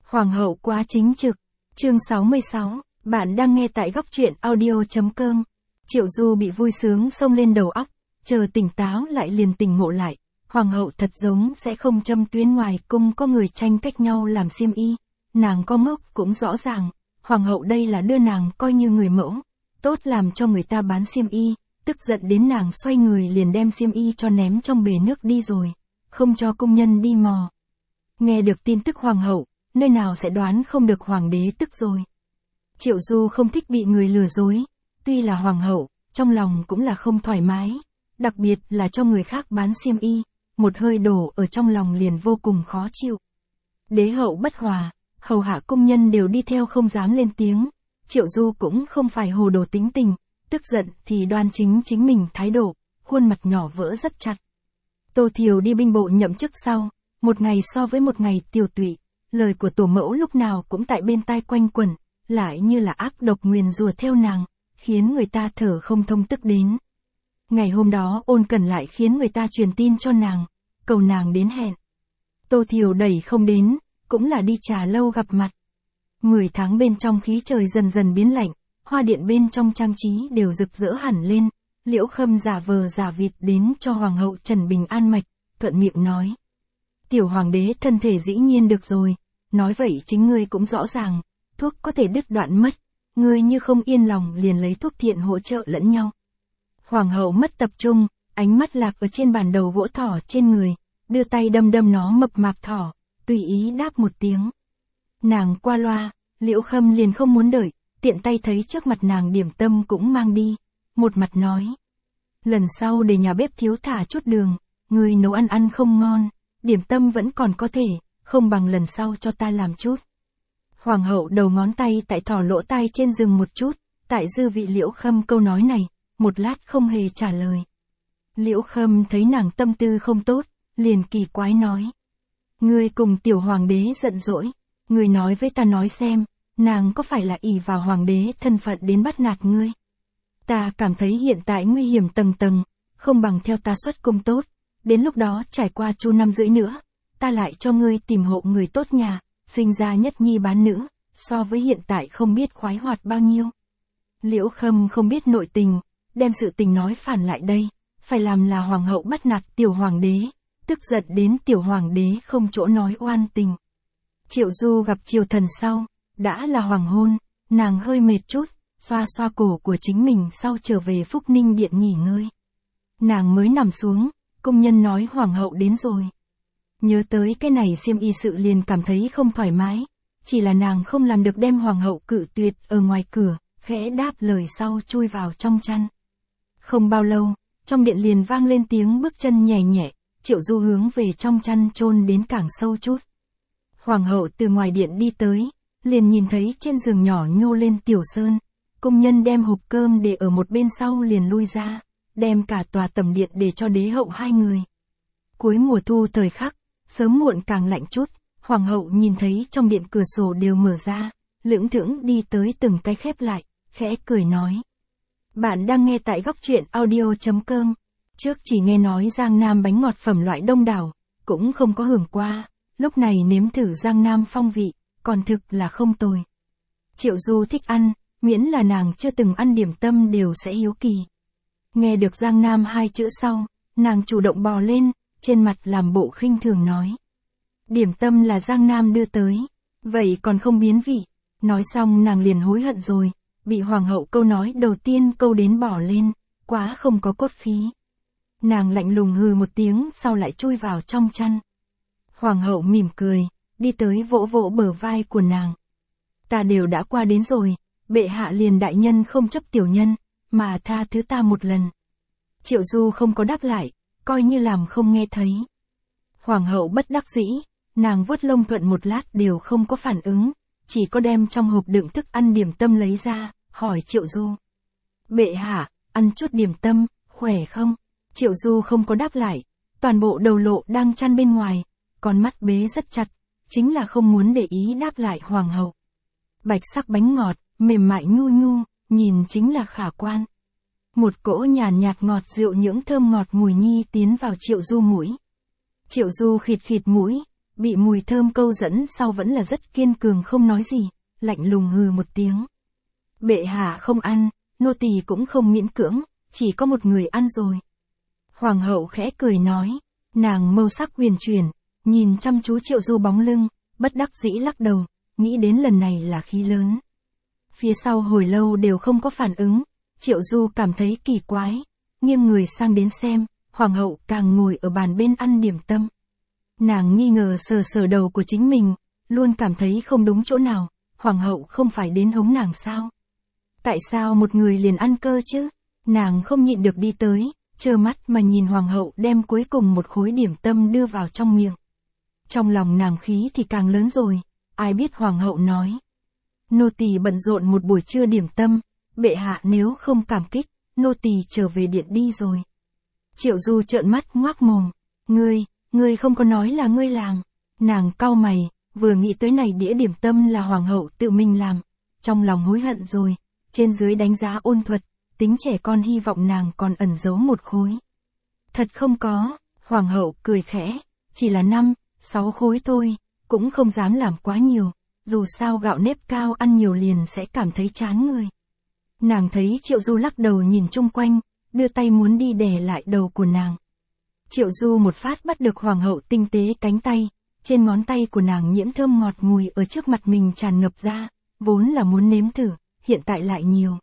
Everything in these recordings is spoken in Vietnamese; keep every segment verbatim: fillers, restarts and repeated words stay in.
Hoàng hậu quá chính trực. Chương sáu mươi sáu, bạn đang nghe tại góc truyện audio.com. Triệu Du bị vui sướng xông lên đầu óc, chờ tỉnh táo lại liền tỉnh ngộ lại. Hoàng hậu thật giống sẽ không châm tuyến ngoài cung có người tranh cách nhau làm xiêm y. Nàng có ngốc cũng rõ ràng, hoàng hậu đây là đưa nàng coi như người mẫu, tốt làm cho người ta bán xiêm y, tức giận đến nàng xoay người liền đem xiêm y cho ném trong bể nước đi rồi, không cho công nhân đi mò. Nghe được tin tức hoàng hậu, nơi nào sẽ đoán không được hoàng đế tức rồi. Triệu Du không thích bị người lừa dối, tuy là hoàng hậu, trong lòng cũng là không thoải mái, đặc biệt là cho người khác bán xiêm y, một hơi đổ ở trong lòng liền vô cùng khó chịu. Đế hậu bất hòa, hầu hạ công nhân đều đi theo không dám lên tiếng, Triệu Du cũng không phải hồ đồ tính tình, tức giận thì đoan chính chính mình thái độ, khuôn mặt nhỏ vỡ rất chặt. Tô Thiều đi binh bộ nhậm chức sau, một ngày so với một ngày tiều tụy, lời của tổ mẫu lúc nào cũng tại bên tai quanh quẩn, lại như là ác độc nguyền rủa theo nàng, khiến người ta thở không thông tức đến. Ngày hôm đó Ôn Cẩn lại khiến người ta truyền tin cho nàng, cầu nàng đến hẹn. Tô Thiều đẩy không đến, cũng là đi trà lâu gặp mặt. Mười tháng bên trong khí trời dần dần biến lạnh, hoa điện bên trong trang trí đều rực rỡ hẳn lên, Liễu Khâm giả vờ giả vịt đến cho hoàng hậu Trần Bình an mạch, thuận miệng nói. Tiểu hoàng đế thân thể dĩ nhiên được rồi, nói vậy chính ngươi cũng rõ ràng, thuốc có thể đứt đoạn mất, ngươi như không yên lòng liền lấy thuốc thiện hỗ trợ lẫn nhau. Hoàng hậu mất tập trung, ánh mắt lạc ở trên bàn đầu gỗ thỏ trên người, đưa tay đâm đâm nó mập mạp thỏ, tùy ý đáp một tiếng. Nàng qua loa, Liễu Khâm liền không muốn đợi, tiện tay thấy trước mặt nàng điểm tâm cũng mang đi, một mặt nói. Lần sau để nhà bếp thiếu thả chút đường, người nấu ăn ăn không ngon, điểm tâm vẫn còn có thể, không bằng lần sau cho ta làm chút. Hoàng hậu đầu ngón tay tại thỏ lỗ tai trên rừng một chút, tại dư vị Liễu Khâm câu nói này, một lát không hề trả lời. Liễu Khâm thấy nàng tâm tư không tốt, liền kỳ quái nói. Ngươi cùng tiểu hoàng đế giận dỗi, ngươi nói với ta nói xem, nàng có phải là ỷ vào hoàng đế thân phận đến bắt nạt ngươi? Ta cảm thấy hiện tại nguy hiểm tầng tầng, không bằng theo ta xuất cung tốt, đến lúc đó trải qua chu năm rưỡi nữa, ta lại cho ngươi tìm hộ người tốt nhà, sinh ra nhất nhi bán nữ, so với hiện tại không biết khoái hoạt bao nhiêu. Liễu Khâm không biết nội tình, đem sự tình nói phản lại đây, phải làm là hoàng hậu bắt nạt tiểu hoàng đế, tức giận đến tiểu hoàng đế không chỗ nói oan tình. Triệu Du gặp triều thần sau, đã là hoàng hôn, nàng hơi mệt chút, xoa xoa cổ của chính mình sau trở về Phúc Ninh Điện nghỉ ngơi. Nàng mới nằm xuống, công nhân nói hoàng hậu đến rồi. Nhớ tới cái này xiêm y sự liền cảm thấy không thoải mái, chỉ là nàng không làm được đem hoàng hậu cự tuyệt ở ngoài cửa, khẽ đáp lời sau chui vào trong chăn. Không bao lâu, trong điện liền vang lên tiếng bước chân nhẹ nhẹ, Triệu Du hướng về trong chăn chôn đến càng sâu chút. Hoàng hậu từ ngoài điện đi tới, liền nhìn thấy trên giường nhỏ nhô lên Tiểu Sơn, công nhân đem hộp cơm để ở một bên sau liền lui ra, đem cả tòa tẩm điện để cho đế hậu hai người. Cuối mùa thu thời khắc, sớm muộn càng lạnh chút, hoàng hậu nhìn thấy trong điện cửa sổ đều mở ra, lững thững đi tới từng cái khép lại, khẽ cười nói. Bạn đang nghe tại góc truyện audio.com. Trước chỉ nghe nói Giang Nam bánh ngọt phẩm loại đông đảo, cũng không có hưởng qua, lúc này nếm thử Giang Nam phong vị, còn thực là không tồi. Triệu Du thích ăn, miễn là nàng chưa từng ăn điểm tâm đều sẽ hiếu kỳ. Nghe được Giang Nam hai chữ sau, nàng chủ động bò lên, trên mặt làm bộ khinh thường nói. Điểm tâm là Giang Nam đưa tới, vậy còn không biến vị. Nói xong nàng liền hối hận rồi, bị hoàng hậu câu nói đầu tiên câu đến bỏ lên, quá không có cốt khí. Nàng lạnh lùng hừ một tiếng sau lại chui vào trong chăn. Hoàng hậu mỉm cười, đi tới vỗ vỗ bờ vai của nàng. Ta đều đã qua đến rồi, bệ hạ liền đại nhân không chấp tiểu nhân, mà tha thứ ta một lần. Triệu Du không có đáp lại, coi như làm không nghe thấy. Hoàng hậu bất đắc dĩ, nàng vuốt lông thuận một lát đều không có phản ứng, chỉ có đem trong hộp đựng thức ăn điểm tâm lấy ra, hỏi Triệu Du. Bệ hạ, ăn chút điểm tâm, khỏe không? Triệu Du không có đáp lại, toàn bộ đầu lộ đang chăn bên ngoài, con mắt bế rất chặt, chính là không muốn để ý đáp lại hoàng hậu. Bạch sắc bánh ngọt, mềm mại nhu nhu, nhìn chính là khả quan. Một cỗ nhàn nhạt ngọt rượu những thơm ngọt mùi nhi tiến vào Triệu Du mũi. Triệu Du khịt khịt mũi, bị mùi thơm câu dẫn sau vẫn là rất kiên cường không nói gì, lạnh lùng hừ một tiếng. Bệ hạ không ăn, nô tỳ cũng không miễn cưỡng, chỉ có một người ăn rồi. Hoàng hậu khẽ cười nói, nàng mâu sắc huyền chuyển, nhìn chăm chú Triệu Du bóng lưng, bất đắc dĩ lắc đầu, nghĩ đến lần này là khí lớn. Phía sau hồi lâu đều không có phản ứng, Triệu Du cảm thấy kỳ quái, nghiêng người sang đến xem, hoàng hậu càng ngồi ở bàn bên ăn điểm tâm. Nàng nghi ngờ sờ sờ đầu của chính mình, luôn cảm thấy không đúng chỗ nào, hoàng hậu không phải đến hống nàng sao? Tại sao một người liền ăn cơ chứ? Nàng không nhịn được đi tới, trơ mắt mà nhìn hoàng hậu đem cuối cùng một khối điểm tâm đưa vào trong miệng. Trong lòng nàng khí thì càng lớn rồi, ai biết hoàng hậu nói. Nô tỳ bận rộn một buổi trưa điểm tâm, bệ hạ nếu không cảm kích, nô tỳ trở về điện đi rồi. Triệu Du trợn mắt ngoác mồm, ngươi, ngươi không có nói là ngươi làm. Nàng cau mày, vừa nghĩ tới này đĩa điểm tâm là hoàng hậu tự mình làm, trong lòng hối hận rồi, trên dưới đánh giá ôn thuật, tính trẻ con hy vọng nàng còn ẩn giấu một khối. Thật không có, hoàng hậu cười khẽ, chỉ là năm, sáu khối thôi, cũng không dám làm quá nhiều, dù sao gạo nếp cao ăn nhiều liền sẽ cảm thấy chán người. Nàng thấy Triệu Du lắc đầu nhìn chung quanh, đưa tay muốn đi đè lại đầu của nàng. Triệu Du một phát bắt được hoàng hậu tinh tế cánh tay, trên ngón tay của nàng nhiễm thơm ngọt ngùi ở trước mặt mình tràn ngập ra, vốn là muốn nếm thử, hiện tại lại nhiều.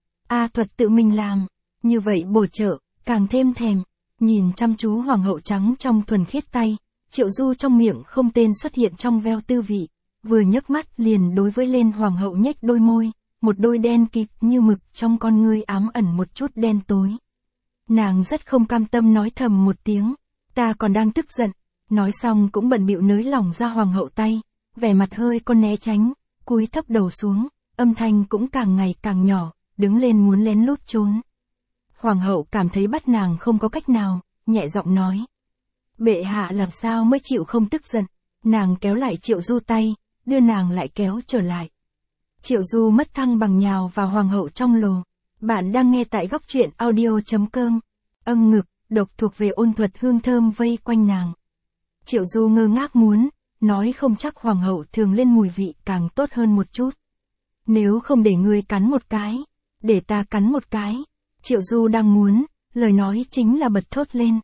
A thuật tự mình làm, như vậy bổ trợ, càng thêm thèm, nhìn chăm chú hoàng hậu trắng trong thuần khiết tay, Triệu Du trong miệng không tên xuất hiện trong veo tư vị, vừa nhấc mắt liền đối với lên hoàng hậu nhếch đôi môi, một đôi đen kịt như mực trong con ngươi ám ẩn một chút đen tối. Nàng rất không cam tâm nói thầm một tiếng, ta còn đang tức giận, nói xong cũng bận bịu nới lỏng ra hoàng hậu tay, vẻ mặt hơi con né tránh, cúi thấp đầu xuống, âm thanh cũng càng ngày càng nhỏ, đứng lên muốn lén lút trốn. Hoàng hậu cảm thấy bắt nàng không có cách nào, nhẹ giọng nói. Bệ hạ làm sao mới chịu không tức giận, nàng kéo lại Triệu Du tay, đưa nàng lại kéo trở lại. Triệu Du mất thăng bằng nhào vào hoàng hậu trong lồ. Bạn đang nghe tại góc truyện audio chấm com. Âm ngực, độc thuộc về ôn thuật hương thơm vây quanh nàng. Triệu Du ngơ ngác muốn, nói không chắc hoàng hậu thường lên mùi vị càng tốt hơn một chút. Nếu không để ngươi cắn một cái, để ta cắn một cái. Triệu Du đang muốn, lời nói chính là bật thốt lên.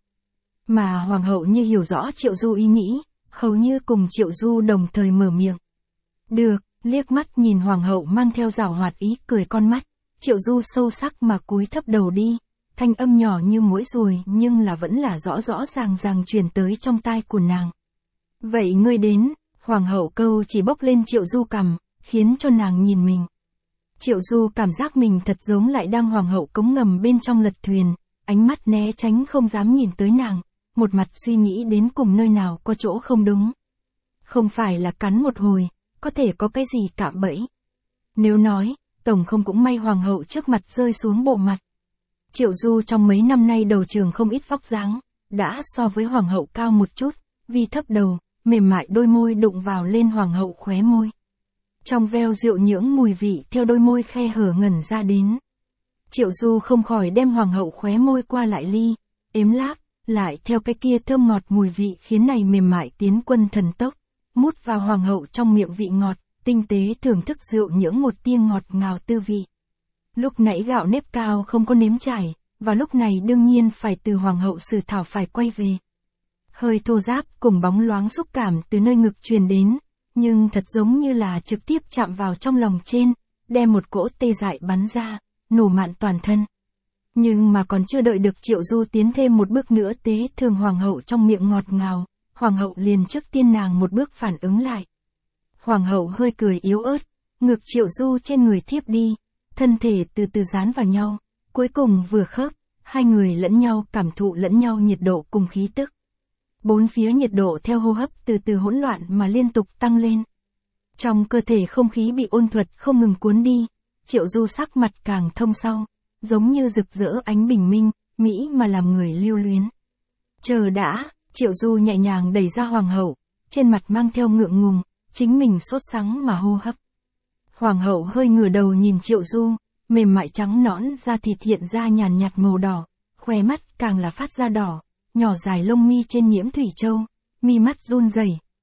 Mà hoàng hậu như hiểu rõ Triệu Du ý nghĩ, hầu như cùng Triệu Du đồng thời mở miệng. Được, liếc mắt nhìn hoàng hậu mang theo giảo hoạt ý cười con mắt. Triệu Du sâu sắc mà cúi thấp đầu đi, thanh âm nhỏ như muỗi ruồi nhưng là vẫn là rõ rõ ràng ràng truyền tới trong tai của nàng. Vậy ngươi đến, hoàng hậu câu chỉ bốc lên Triệu Du cằm, khiến cho nàng nhìn mình. Triệu Du cảm giác mình thật giống lại đang hoàng hậu cống ngầm bên trong lật thuyền, ánh mắt né tránh không dám nhìn tới nàng, một mặt suy nghĩ đến cùng nơi nào có chỗ không đúng. Không phải là cắn một hồi, có thể có cái gì cạm bẫy. Nếu nói, tổng không cũng may hoàng hậu trước mặt rơi xuống bộ mặt. Triệu Du trong mấy năm nay đầu trường không ít vóc dáng, đã so với hoàng hậu cao một chút, vì thấp đầu, mềm mại đôi môi đụng vào lên hoàng hậu khóe môi. Trong veo rượu nhưỡng mùi vị theo đôi môi khe hở ngẩn ra đến. Triệu Du không khỏi đem hoàng hậu khóe môi qua lại ly, ếm láp, lại theo cái kia thơm ngọt mùi vị khiến này mềm mại tiến quân thần tốc, mút vào hoàng hậu trong miệng vị ngọt, tinh tế thưởng thức rượu nhưỡng một tia ngọt ngào tư vị. Lúc nãy gạo nếp cao không có nếm trải, và lúc này đương nhiên phải từ hoàng hậu sử thảo phải quay về. Hơi thô ráp cùng bóng loáng xúc cảm từ nơi ngực truyền đến, nhưng thật giống như là trực tiếp chạm vào trong lòng trên, đem một cỗ tê dại bắn ra, nổ mạn toàn thân. Nhưng mà còn chưa đợi được Triệu Du tiến thêm một bước nữa tế thường hoàng hậu trong miệng ngọt ngào, hoàng hậu liền trước tiên nàng một bước phản ứng lại. Hoàng hậu hơi cười yếu ớt, ngực Triệu Du trên người thiếp đi, thân thể từ từ dán vào nhau, cuối cùng vừa khớp, hai người lẫn nhau cảm thụ lẫn nhau nhiệt độ cùng khí tức. Bốn phía nhiệt độ theo hô hấp từ từ hỗn loạn mà liên tục tăng lên. Trong cơ thể không khí bị ôn thuật không ngừng cuốn đi, Triệu Du sắc mặt càng thông sau, giống như rực rỡ ánh bình minh, mỹ mà làm người lưu luyến. Chờ đã, Triệu Du nhẹ nhàng đẩy ra hoàng hậu, trên mặt mang theo ngượng ngùng, chính mình sốt sắng mà hô hấp. Hoàng hậu hơi ngửa đầu nhìn Triệu Du, mềm mại trắng nõn da thịt hiện ra nhàn nhạt màu đỏ, khóe mắt càng là phát ra đỏ, nhỏ dài lông mi trên nhiễm thủy châu, mi mắt run rẩy,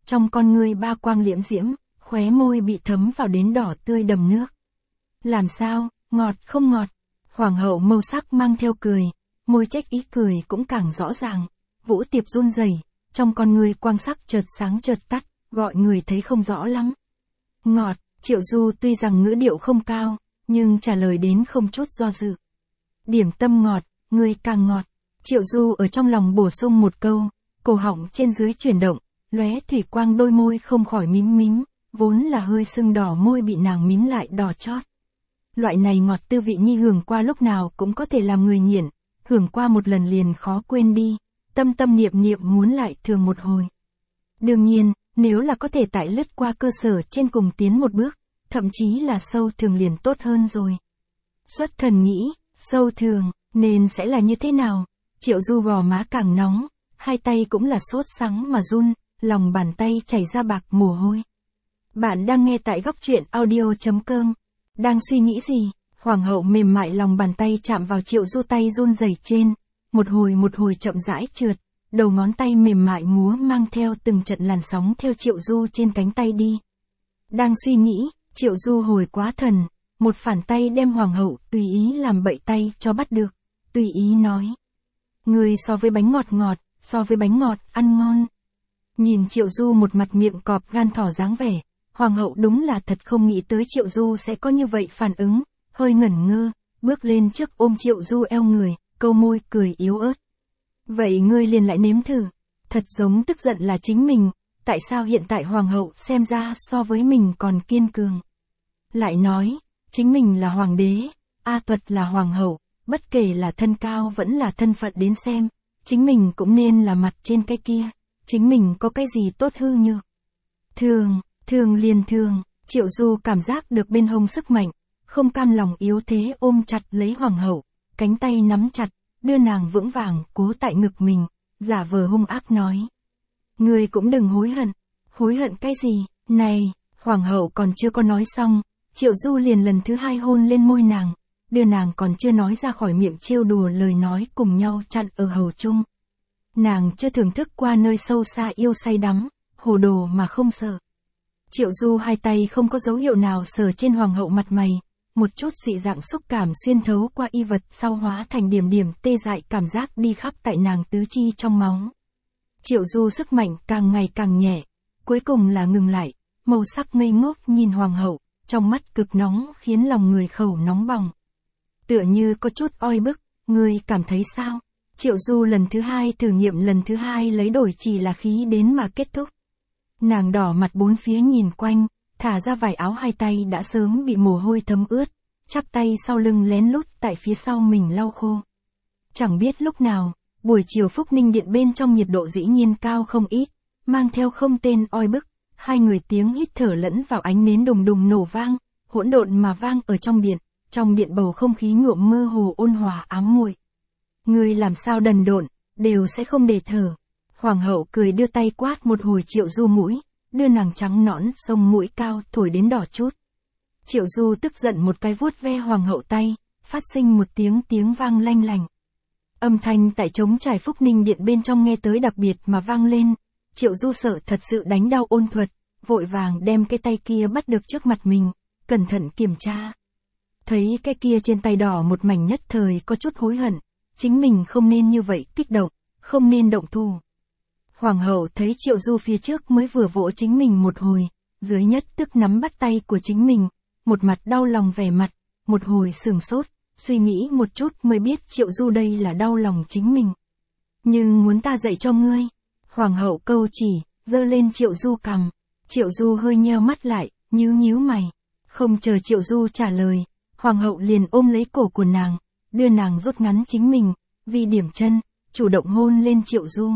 trong con ngươi ba quang liễm diễm, khóe môi bị thấm vào đến đỏ tươi đầm nước. Làm sao, ngọt không ngọt? Hoàng hậu mâu sắc mang theo cười, môi trách ý cười cũng càng rõ ràng. Vũ Tiệp run rẩy, trong con ngươi quang sắc chợt sáng chợt tắt, gọi người thấy không rõ lắm. Ngọt, Triệu Du tuy rằng ngữ điệu không cao, nhưng trả lời đến không chút do dự. Điểm tâm ngọt, ngươi càng ngọt. Triệu Du ở trong lòng bổ sung một câu, cổ họng trên dưới chuyển động, lóe thủy quang đôi môi không khỏi mím mím, vốn là hơi sưng đỏ môi bị nàng mím lại đỏ chót. Loại này ngọt tư vị nhi hưởng qua lúc nào cũng có thể làm người nghiện, hưởng qua một lần liền khó quên đi, tâm tâm niệm niệm muốn lại thường một hồi. Đương nhiên, nếu là có thể tại lướt qua cơ sở trên cùng tiến một bước, thậm chí là sâu thường liền tốt hơn rồi. Xuất thần nghĩ, sâu thường, nên sẽ là như thế nào? Triệu Du gò má càng nóng, hai tay cũng là sốt sắng mà run, lòng bàn tay chảy ra bạc mồ hôi. Bạn đang nghe tại góc truyện audio chấm com. Đang suy nghĩ gì? Hoàng hậu mềm mại lòng bàn tay chạm vào Triệu Du tay run rẩy trên, một hồi một hồi chậm rãi trượt, đầu ngón tay mềm mại múa mang theo từng trận làn sóng theo Triệu Du trên cánh tay đi. Đang suy nghĩ, Triệu Du hồi quá thần, một phản tay đem hoàng hậu tùy ý làm bậy tay cho bắt được, tùy ý nói. Người so với bánh ngọt ngọt, so với bánh ngọt, ăn ngon. Nhìn Triệu Du một mặt miệng cọp gan thỏ dáng vẻ, hoàng hậu đúng là thật không nghĩ tới Triệu Du sẽ có như vậy phản ứng, hơi ngẩn ngơ, bước lên trước ôm Triệu Du eo người, câu môi cười yếu ớt. Vậy ngươi liền lại nếm thử, thật giống tức giận là chính mình, tại sao hiện tại hoàng hậu xem ra so với mình còn kiên cường. Lại nói, chính mình là hoàng đế, A Tuật là hoàng hậu, bất kể là thân cao vẫn là thân phận đến xem, chính mình cũng nên là mặt trên cái kia, chính mình có cái gì tốt hư nhược. Thường, thường liền thường, Triệu Du cảm giác được bên hông sức mạnh, không cam lòng yếu thế ôm chặt lấy hoàng hậu, cánh tay nắm chặt, đưa nàng vững vàng cố tại ngực mình, giả vờ hung ác nói. Ngươi cũng đừng hối hận, hối hận cái gì, này, hoàng hậu còn chưa có nói xong, Triệu Du liền lần thứ hai hôn lên môi nàng, đưa nàng còn chưa nói ra khỏi miệng trêu đùa lời nói cùng nhau chặn ở hầu chung. Nàng chưa thưởng thức qua nơi sâu xa yêu say đắm, hồ đồ mà không sợ. Triệu Du hai tay không có dấu hiệu nào sờ trên hoàng hậu mặt mày, một chút dị dạng xúc cảm xuyên thấu qua y vật sau hóa thành điểm điểm tê dại cảm giác đi khắp tại nàng tứ chi trong máu. Triệu Du sức mạnh càng ngày càng nhẹ, cuối cùng là ngừng lại, màu sắc ngây ngốc nhìn hoàng hậu, trong mắt cực nóng khiến lòng người khẩu nóng bỏng. Tựa như có chút oi bức, ngươi cảm thấy sao? Triệu Du lần thứ hai thử nghiệm lần thứ hai lấy đổi chỉ là khí đến mà kết thúc. Nàng đỏ mặt bốn phía nhìn quanh, thả ra vải áo hai tay đã sớm bị mồ hôi thấm ướt, chắp tay sau lưng lén lút tại phía sau mình lau khô. Chẳng biết lúc nào, buổi chiều Phúc Ninh Điện bên trong nhiệt độ dĩ nhiên cao không ít, mang theo không tên oi bức, hai người tiếng hít thở lẫn vào ánh nến đùng đùng nổ vang, hỗn độn mà vang ở trong điện, trong điện bầu không khí nhuộm mơ hồ ôn hòa ám muội. Người làm sao đần độn, đều sẽ không để thở. Hoàng hậu cười đưa tay quát một hồi Triệu Du mũi, đưa nàng trắng nõn sông mũi cao thổi đến đỏ chút. Triệu Du tức giận một cái vuốt ve hoàng hậu tay, phát sinh một tiếng tiếng vang lanh lành. Âm thanh tại trống trải Phúc Ninh Điện bên trong nghe tới đặc biệt mà vang lên, Triệu Du sợ thật sự đánh đau ôn thuật, vội vàng đem cái tay kia bắt được trước mặt mình, cẩn thận kiểm tra. Thấy cái kia trên tay đỏ một mảnh nhất thời có chút hối hận, chính mình không nên như vậy kích động, không nên động thủ. Hoàng hậu thấy Triệu Du phía trước mới vừa vỗ chính mình một hồi, dưới nhất tức nắm bắt tay của chính mình, một mặt đau lòng vẻ mặt, một hồi sửng sốt, suy nghĩ một chút mới biết Triệu Du đây là đau lòng chính mình. Nhưng muốn ta dạy cho ngươi, hoàng hậu câu chỉ, giơ lên Triệu Du cằm, Triệu Du hơi nheo mắt lại, nhíu nhíu mày, không chờ Triệu Du trả lời, hoàng hậu liền ôm lấy cổ của nàng, đưa nàng rút ngắn chính mình, vì điểm chân, chủ động hôn lên Triệu Du.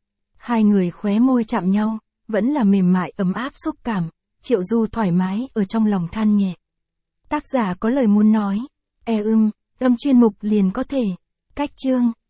Hai người khóe môi chạm nhau, vẫn là mềm mại ấm áp xúc cảm, Triệu Du thoải mái ở trong lòng than nhẹ. Tác giả có lời muốn nói, e ưm, âm chuyên mục liền có thể, cách chương.